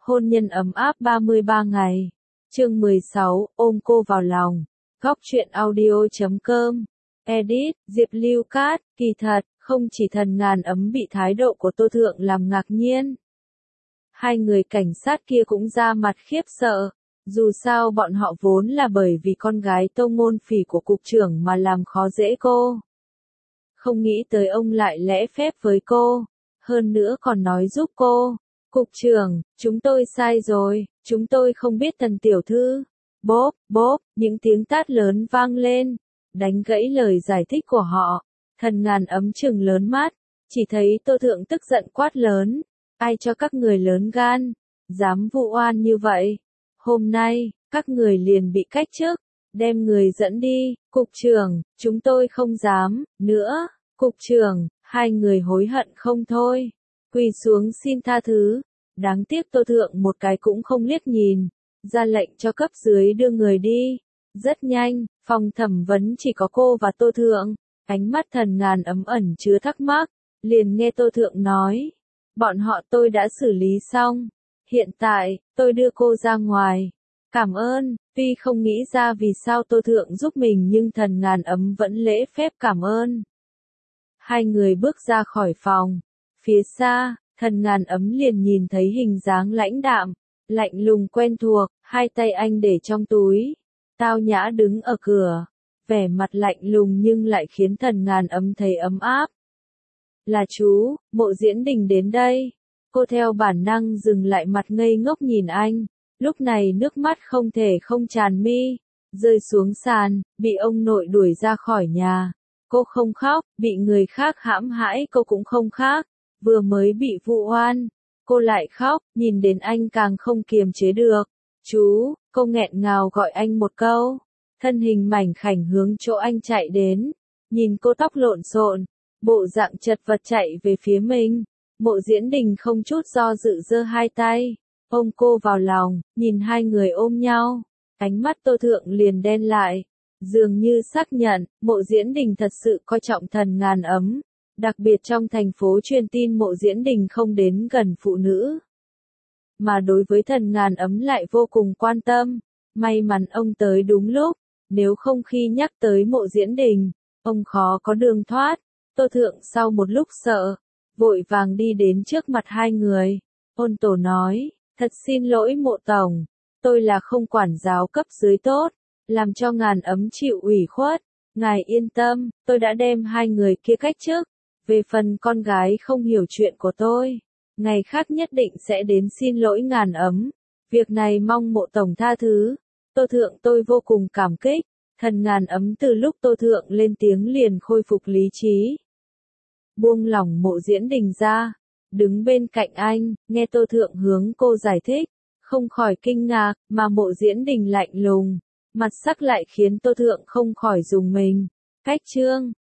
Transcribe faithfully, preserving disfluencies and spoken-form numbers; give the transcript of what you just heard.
Hôn nhân ấm áp ba mươi ba ngày. Chương mười sáu, ôm cô vào lòng. Góc truyện audio chấm com. Edit, Diệp Lưu Cát. Kỳ thật, không chỉ Thần Ngàn Ấm bị thái độ của Tô Thượng làm ngạc nhiên. Hai người cảnh sát kia cũng ra mặt khiếp sợ. Dù sao bọn họ vốn là bởi vì con gái Tô Ngôn Phỉ của cục trưởng mà làm khó dễ cô. Không nghĩ tới ông lại lễ phép với cô. Hơn nữa còn nói giúp cô. Cục trưởng, chúng tôi sai rồi, chúng tôi không biết Tần tiểu thư. Bốp, bốp, những tiếng tát lớn vang lên, đánh gãy lời giải thích của họ. Thần Ngàn Ấm trừng lớn mắt, chỉ thấy Tô Thượng tức giận quát lớn. Ai cho các người lớn gan, dám vu oan như vậy? Hôm nay, các người liền bị cách chức, đem người dẫn đi. Cục trưởng, chúng tôi không dám, nữa. Cục trưởng, hai người hối hận không thôi. Quỳ xuống xin tha thứ. Đáng tiếc Tô Thượng một cái cũng không liếc nhìn, ra lệnh cho cấp dưới đưa người đi. Rất nhanh, phòng thẩm vấn chỉ có cô và Tô Thượng. Ánh mắt Thần Ngàn Ấm ẩn chứa thắc mắc, liền nghe Tô Thượng nói. Bọn họ tôi đã xử lý xong. Hiện tại, tôi đưa cô ra ngoài. Cảm ơn. Tuy không nghĩ ra vì sao Tô Thượng giúp mình nhưng Thần Ngàn Ấm vẫn lễ phép cảm ơn. Hai người bước ra khỏi phòng. Phía xa, Thần Ngàn Ấm liền nhìn thấy hình dáng lãnh đạm, lạnh lùng quen thuộc, hai tay anh để trong túi. Tao Nhã đứng ở cửa, vẻ mặt lạnh lùng nhưng lại khiến Thần Ngàn Ấm thấy ấm áp. Là chú, Mộ Diễn Đình đến đây. Cô theo bản năng dừng lại mặt ngây ngốc nhìn anh, lúc này nước mắt không thể không tràn mi, rơi xuống sàn, bị ông nội đuổi ra khỏi nhà. Cô không khóc, bị người khác hãm hãi cô cũng không khác, vừa mới bị vu oan, cô lại khóc, nhìn đến anh càng không kiềm chế được. Chú, cô nghẹn ngào gọi anh một câu, thân hình mảnh khảnh hướng chỗ anh chạy đến, nhìn cô tóc lộn xộn, bộ dạng chật vật chạy về phía mình. Mộ Diễn Đình không chút do dự giơ hai tay, ôm cô vào lòng, nhìn hai người ôm nhau, ánh mắt Tô Thượng liền đen lại, dường như xác nhận, Mộ Diễn Đình thật sự coi trọng Thần Ngàn Ấm, đặc biệt trong thành phố truyền tin Mộ Diễn Đình không đến gần phụ nữ, mà đối với Thần Ngàn Ấm lại vô cùng quan tâm. May mắn ông tới đúng lúc, nếu không khi nhắc tới Mộ Diễn Đình, ông khó có đường thoát. Tô Thượng sau một lúc sợ, vội vàng đi đến trước mặt hai người, ôn tồn nói, thật xin lỗi Mộ tổng, tôi là không quản giáo cấp dưới tốt, làm cho Ngàn Ấm chịu ủy khuất, ngài yên tâm, tôi đã đem hai người kia cách chức, về phần con gái không hiểu chuyện của tôi, ngày khác nhất định sẽ đến xin lỗi Ngàn Ấm, việc này mong Mộ tổng tha thứ. Tô Thượng tôi vô cùng cảm kích. Thần Ngàn Ấm từ lúc Tô Thượng lên tiếng liền khôi phục lý trí, buông lỏng Mộ Diễn Đình ra, đứng bên cạnh anh, nghe Tô Thượng hướng cô giải thích, không khỏi kinh ngạc, mà Mộ Diễn Đình lạnh lùng, mặt sắc lại khiến Tô Thượng không khỏi rùng mình. Cách chương